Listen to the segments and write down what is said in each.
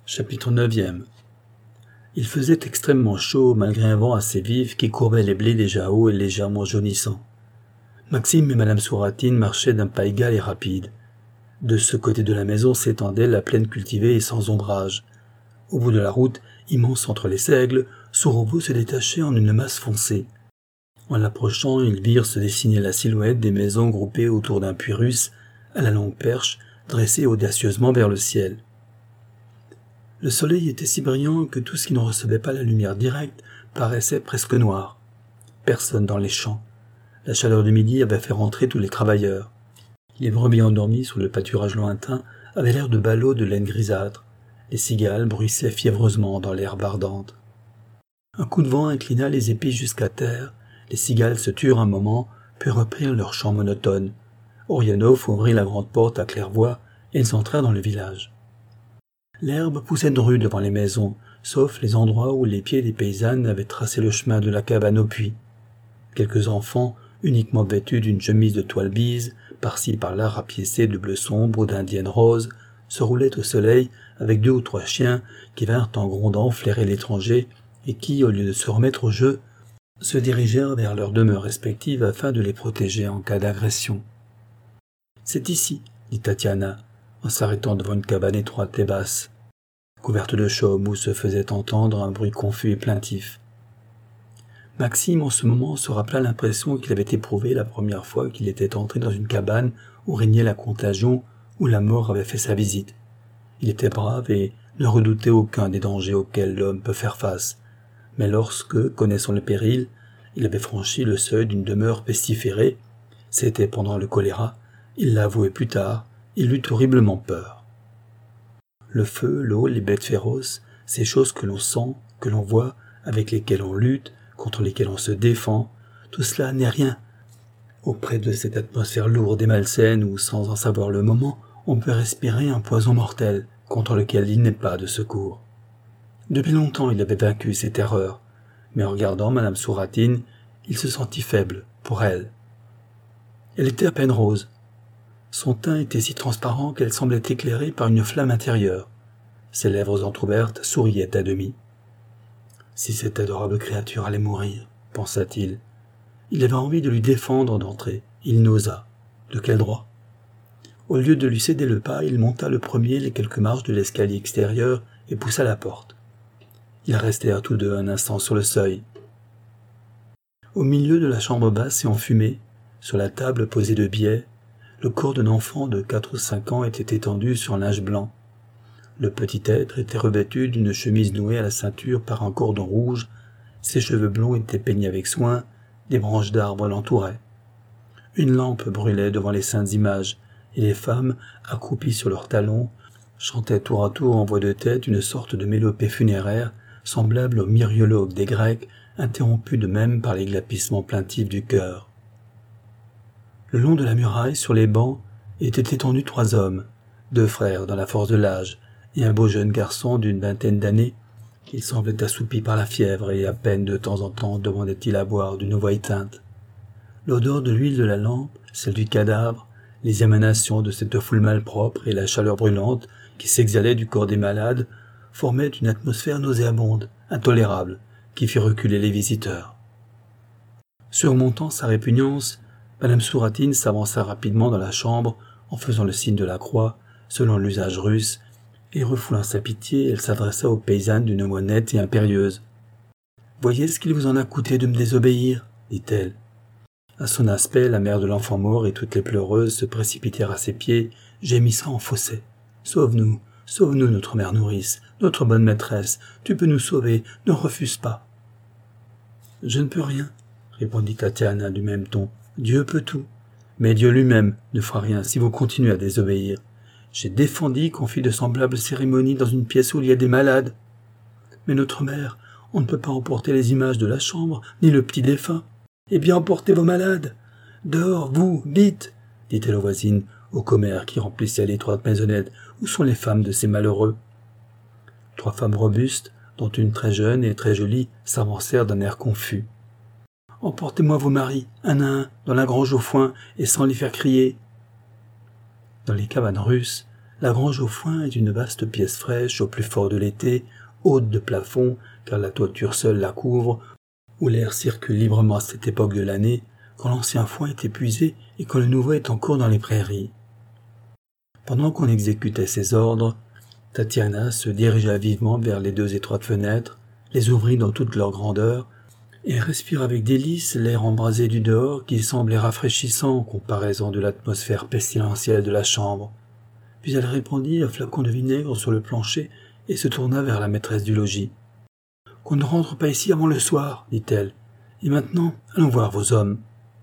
Chapitre 9. Il faisait extrêmement chaud malgré un vent assez vif qui courbait les blés déjà hauts et légèrement jaunissants. Maxime et Madame Souratine marchaient d'un pas égal et rapide. De ce côté de la maison s'étendait la plaine cultivée et sans ombrage. Au bout de la route, immense entre les seigles, Sorovo se détachait en une masse foncée. En l'approchant, ils virent se dessiner la silhouette des maisons groupées autour d'un puits russe, à la longue perche, dressée audacieusement vers le ciel. Le soleil était si brillant que tout ce qui ne recevait pas la lumière directe paraissait presque noir. Personne dans les champs. La chaleur du midi avait fait rentrer tous les travailleurs. Les brebis endormies sous le pâturage lointain avaient l'air de ballots de laine grisâtre. Les cigales bruissaient fiévreusement dans l'herbe ardente. Un coup de vent inclina les épis jusqu'à terre. Les cigales se turent un moment, puis reprirent leur chant monotone. Orianov ouvrit la grande porte à claire-voie et ils entrèrent dans le village. L'herbe poussait de rue devant les maisons, sauf les endroits où les pieds des paysannes avaient tracé le chemin de la cabane au puits. Quelques enfants, uniquement vêtus d'une chemise de toile bise, par-ci par-là rapiécés de bleu sombre ou d'indienne rose, se roulaient au soleil avec 2 ou 3 chiens qui vinrent en grondant flairer l'étranger et qui, au lieu de se remettre au jeu, se dirigèrent vers leurs demeures respectives afin de les protéger en cas d'agression. « C'est ici, dit Tatiana, en s'arrêtant devant une cabane étroite et basse, couverte de chaume où se faisait entendre un bruit confus et plaintif. Maxime, en ce moment, se rappela l'impression qu'il avait éprouvée la première fois qu'il était entré dans une cabane où régnait la contagion, où la mort avait fait sa visite. Il était brave et ne redoutait aucun des dangers auxquels l'homme peut faire face. Mais lorsque, connaissant le péril, il avait franchi le seuil d'une demeure pestiférée, c'était pendant le choléra, il l'avouait plus tard, il eut horriblement peur. Le feu, l'eau, les bêtes féroces, ces choses que l'on sent, que l'on voit, avec lesquelles on lutte, contre lesquelles on se défend, tout cela n'est rien. Auprès de cette atmosphère lourde et malsaine où, sans en savoir le moment, on peut respirer un poison mortel contre lequel il n'est pas de secours. Depuis longtemps il avait vaincu ces terreurs, mais en regardant Madame Souratine, il se sentit faible pour elle. Elle était à peine rose. Son teint était si transparent qu'elle semblait éclairée par une flamme intérieure. Ses lèvres entr'ouvertes souriaient à demi. Si cette adorable créature allait mourir, pensa-t-il. Il avait envie de lui défendre d'entrer. Il n'osa. De quel droit? Au lieu de lui céder le pas, il monta le premier les quelques marches de l'escalier extérieur et poussa la porte. Ils restèrent tous deux un instant sur le seuil. Au milieu de la chambre basse et enfumée, sur la table posée de biais, le corps d'un enfant de 4 ou 5 ans était étendu sur un linge blanc. Le petit être était revêtu d'une chemise nouée à la ceinture par un cordon rouge, ses cheveux blonds étaient peignés avec soin, des branches d'arbres l'entouraient. Une lampe brûlait devant les saintes images, et les femmes, accroupies sur leurs talons, chantaient tour à tour en voix de tête une sorte de mélopée funéraire, semblable au myriologue des Grecs, interrompu de même par les glapissements plaintifs du cœur. Le long de la muraille, sur les bancs, étaient étendus 3 hommes, 2 frères dans la force de l'âge, et un beau jeune garçon d'une 20aine d'années, qui semblait assoupi par la fièvre et à peine de temps en temps demandait-il à boire d'une voix éteinte. L'odeur de l'huile de la lampe, celle du cadavre, les émanations de cette foule malpropre et la chaleur brûlante qui s'exhalait du corps des malades formaient une atmosphère nauséabonde, intolérable, qui fit reculer les visiteurs. Surmontant sa répugnance, Madame Souratine s'avança rapidement dans la chambre en faisant le signe de la croix, selon l'usage russe, et refoulant sa pitié, elle s'adressa aux paysannes d'une voix nette et impérieuse. « Voyez ce qu'il vous en a coûté de me désobéir, » dit-elle. À son aspect, la mère de l'enfant mort et toutes les pleureuses se précipitèrent à ses pieds, gémissant en fausset. « Sauve-nous, sauve-nous, notre mère nourrice, notre bonne maîtresse, tu peux nous sauver, ne refuse pas. »« Je ne peux rien, » répondit Tatiana du même ton. « Dieu peut tout, mais Dieu lui-même ne fera rien si vous continuez à désobéir. J'ai défendu qu'on fît de semblables cérémonies dans une pièce où il y a des malades. Mais notre mère, on ne peut pas emporter les images de la chambre, ni le petit défunt. Eh bien, emportez vos malades. Dehors, vous, vite, dit-elle aux voisines, aux commères qui remplissaient l'étroite maisonnette. Où sont les femmes de ces malheureux? 3 femmes robustes, dont une très jeune et très jolie, s'avancèrent d'un air confus. Emportez-moi vos maris, un à un, dans la grange au foin, et sans les faire crier. Dans les cabanes russes, La grange au foin est une vaste pièce fraîche au plus fort de l'été, haute de plafond, car la toiture seule la couvre, où l'air circule librement à cette époque de l'année, quand l'ancien foin est épuisé et quand le nouveau est en cours dans les prairies. Pendant qu'on exécutait ses ordres, Tatiana se dirigea vivement vers les 2 étroites fenêtres, les ouvrit dans toute leur grandeur, et respira avec délice l'air embrasé du dehors qui semblait rafraîchissant en comparaison de l'atmosphère pestilentielle de la chambre. Puis elle répandit un flacon de vinaigre sur le plancher et se tourna vers la maîtresse du logis. « Qu'on ne rentre pas ici avant le soir, dit-elle. Et maintenant, allons voir vos hommes. »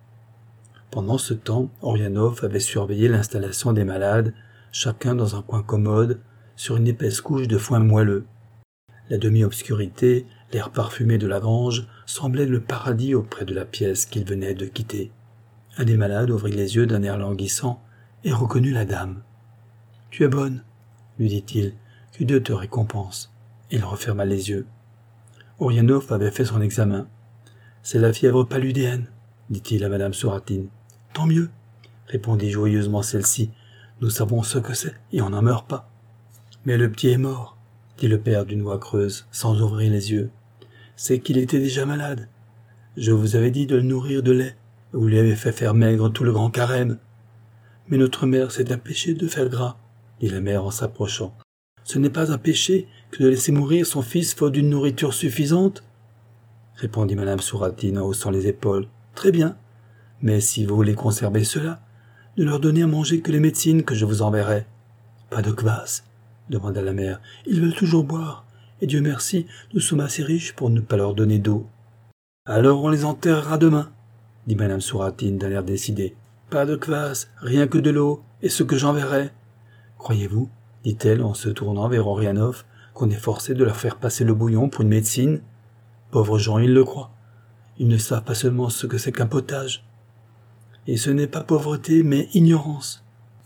Pendant ce temps, Orianov avait surveillé l'installation des malades, chacun dans un coin commode, sur une épaisse couche de foin moelleux. La demi-obscurité, l'air parfumé de la grange, semblait le paradis auprès de la pièce qu'il venait de quitter. Un des malades ouvrit les yeux d'un air languissant et reconnut la dame. « Tu es bonne, » lui dit-il, « que Dieu te récompense. » Il referma les yeux. Orianov avait fait son examen. « C'est la fièvre paludéenne, » dit-il à madame Souratine. « Tant mieux, » répondit joyeusement celle-ci. « Nous savons ce que c'est et on n'en meurt pas. »« Mais le petit est mort, » dit le père d'une voix creuse, sans ouvrir les yeux. « C'est qu'il était déjà malade. Je vous avais dit de le nourrir de lait. Vous lui avez fait faire maigre tout le grand carême. Mais notre mère, c'est un péché de faire gras, dit la mère en s'approchant. Ce n'est pas un péché que de laisser mourir son fils faute d'une nourriture suffisante, répondit madame Souratine en haussant les épaules. Très bien. Mais si vous voulez conserver cela, ne leur donnez à manger que les médecines que je vous enverrai. Pas de kvass, demanda la mère. Ils veulent toujours boire, et Dieu merci, nous sommes assez riches pour ne pas leur donner d'eau. Alors on les enterrera demain, dit madame Souratine d'un air décidé. Pas de kvass, rien que de l'eau, et ce que j'enverrai. Croyez-vous, dit-elle en se tournant vers Orianov, qu'on est forcé de leur faire passer le bouillon pour une médecine? Pauvres gens, ils le croient. Ils ne savent pas seulement ce que c'est qu'un potage. Et ce n'est pas pauvreté, mais ignorance.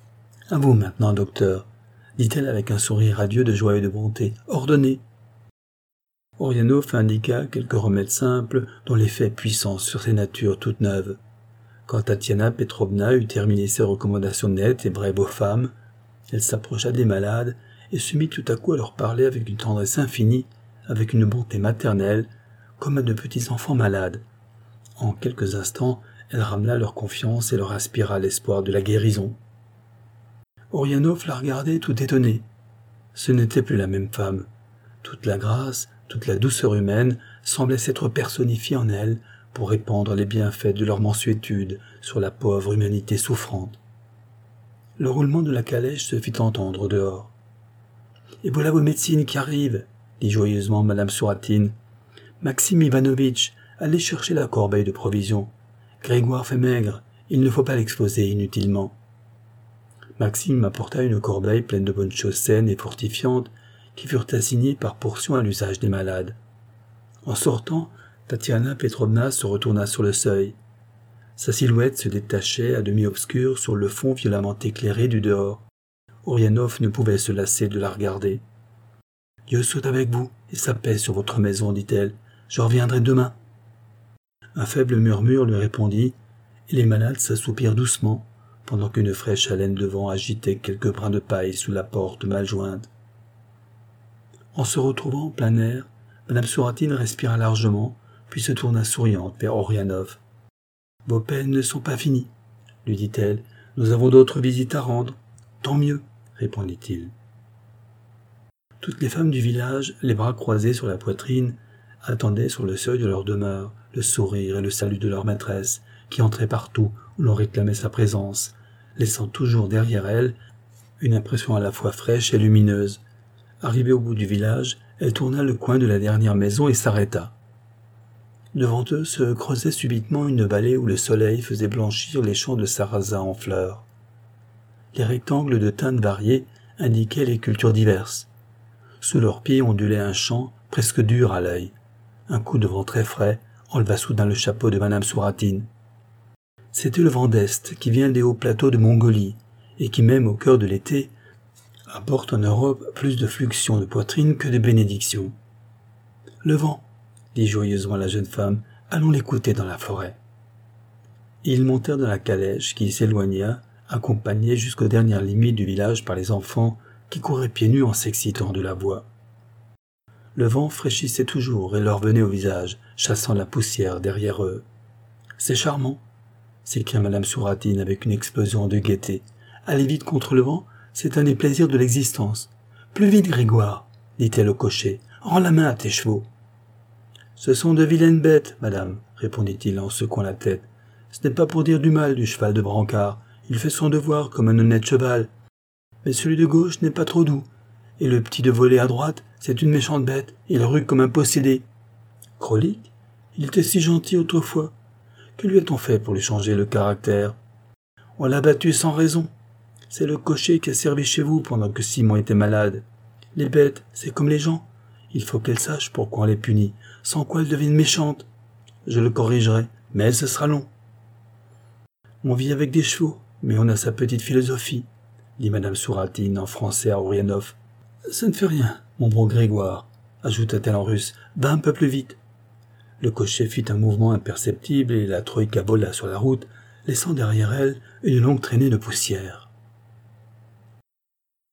À vous maintenant, docteur, dit-elle avec un sourire radieux de joie et de bonté. Ordonnez. Orianov indiqua quelques remèdes simples dont l'effet est puissant sur ces natures toutes neuves. Quand Tatiana Petrovna eut terminé ses recommandations nettes et brèves aux femmes, elle s'approcha des malades et se mit tout à coup à leur parler avec une tendresse infinie, avec une bonté maternelle, comme à de petits enfants malades. En quelques instants, elle ramena leur confiance et leur inspira l'espoir de la guérison. Orianov la regardait tout étonné. Ce n'était plus la même femme. Toute la grâce, toute la douceur humaine semblait s'être personnifiée en elle pour répandre les bienfaits de leur mansuétude sur la pauvre humanité souffrante. Le roulement de la calèche se fit entendre au dehors. « Et voilà vos médecines qui arrivent, » dit joyeusement madame Souratine. « Maxime Ivanovitch, allez chercher la corbeille de provisions. Grégoire fait maigre, il ne faut pas l'exposer inutilement. » Maxime apporta une corbeille pleine de bonnes choses saines et fortifiantes qui furent assignées par portions à l'usage des malades. En sortant, Tatiana Petrovna se retourna sur le seuil. Sa silhouette se détachait à demi obscure sur le fond violemment éclairé du dehors. Orianov ne pouvait se lasser de la regarder. « Dieu soit avec vous et sa paix sur votre maison, dit-elle. Je reviendrai demain. » Un faible murmure lui répondit, et les malades s'assoupirent doucement, pendant qu'une fraîche haleine de vent agitait quelques brins de paille sous la porte mal jointe. En se retrouvant en plein air, madame Souratine respira largement, puis se tourna souriante vers Orianov. « Vos peines ne sont pas finies, lui dit-elle. Nous avons d'autres visites à rendre. Tant mieux, répondit-il. Toutes les femmes du village, les bras croisés sur la poitrine, attendaient sur le seuil de leur demeure le sourire et le salut de leur maîtresse, qui entrait partout où l'on réclamait sa présence, laissant toujours derrière elle une impression à la fois fraîche et lumineuse. Arrivée au bout du village, elle tourna le coin de la dernière maison et s'arrêta. Devant eux se creusait subitement une vallée où le soleil faisait blanchir les champs de sarrasin en fleurs. Les rectangles de teintes variées indiquaient les cultures diverses. Sous leurs pieds ondulait un champ presque dur à l'œil. Un coup de vent très frais enleva soudain le chapeau de madame Souratine. C'était le vent d'Est qui vient des hauts plateaux de Mongolie et qui, même au cœur de l'été, apporte en Europe plus de fluxions de poitrine que de bénédictions. « Le vent !» dit joyeusement la jeune femme, « allons l'écouter dans la forêt. » Ils montèrent dans la calèche qui s'éloigna accompagnée jusqu'aux dernières limites du village par les enfants qui couraient pieds nus en s'excitant de la voix. Le vent fraîchissait toujours et leur venait au visage, chassant la poussière derrière eux. « C'est charmant !» s'écria Madame Souratine avec une explosion de gaieté. « Aller vite contre le vent, c'est un des plaisirs de l'existence. Plus vite, Grégoire !» dit-elle au cocher. « Rends la main à tes chevaux. »« Ce sont de vilaines bêtes, madame, » répondit-il en secouant la tête. « Ce n'est pas pour dire du mal du cheval de brancard. Il fait son devoir comme un honnête cheval. Mais celui de gauche n'est pas trop doux. Et le petit de voler à droite, c'est une méchante bête. Il rue comme un possédé. »« Crolique, il était si gentil autrefois. Que lui a-t-on fait pour lui changer le caractère ? On l'a battu sans raison. C'est le cocher qui a servi chez vous pendant que Simon était malade. Les bêtes, c'est comme les gens. Il faut qu'elles sachent pourquoi on les punit, sans quoi elles deviennent méchantes. Je le corrigerai, mais ce sera long. On vit avec des chevaux, mais on a sa petite philosophie, dit Madame Souratine en français à Ourianov. Ça ne fait rien, mon bon Grégoire, ajouta-t-elle en russe. Va un peu plus vite. Le cocher fit un mouvement imperceptible et la troïka vola sur la route, laissant derrière elle une longue traînée de poussière.